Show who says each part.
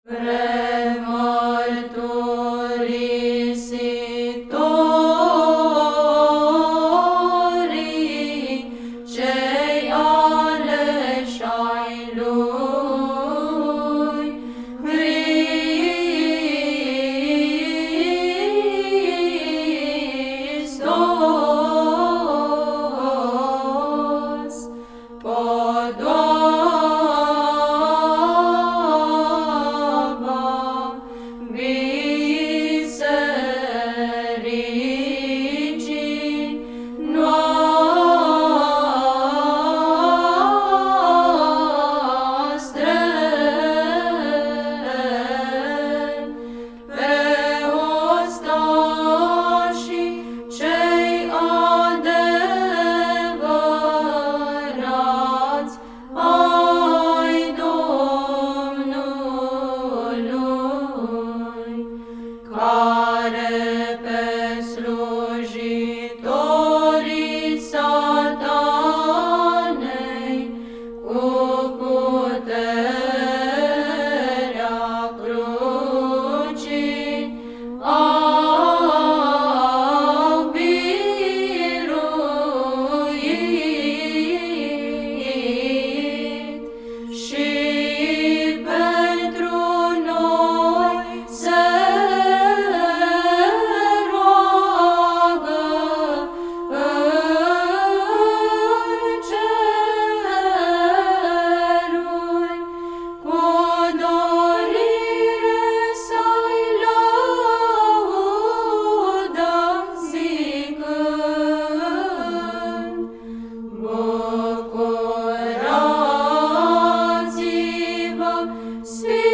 Speaker 1: Premărturisitori, cei aleși ai Lui, Hristos, podoaba bisericii noastre, pe ostașii cei adevărați ai Domnului, care pe slujitorii Satanei cu puterea crucii au biruit și pentru noi se roagă în ceruri, cu dorire să-i laudăm zicând: Bucurați-vă,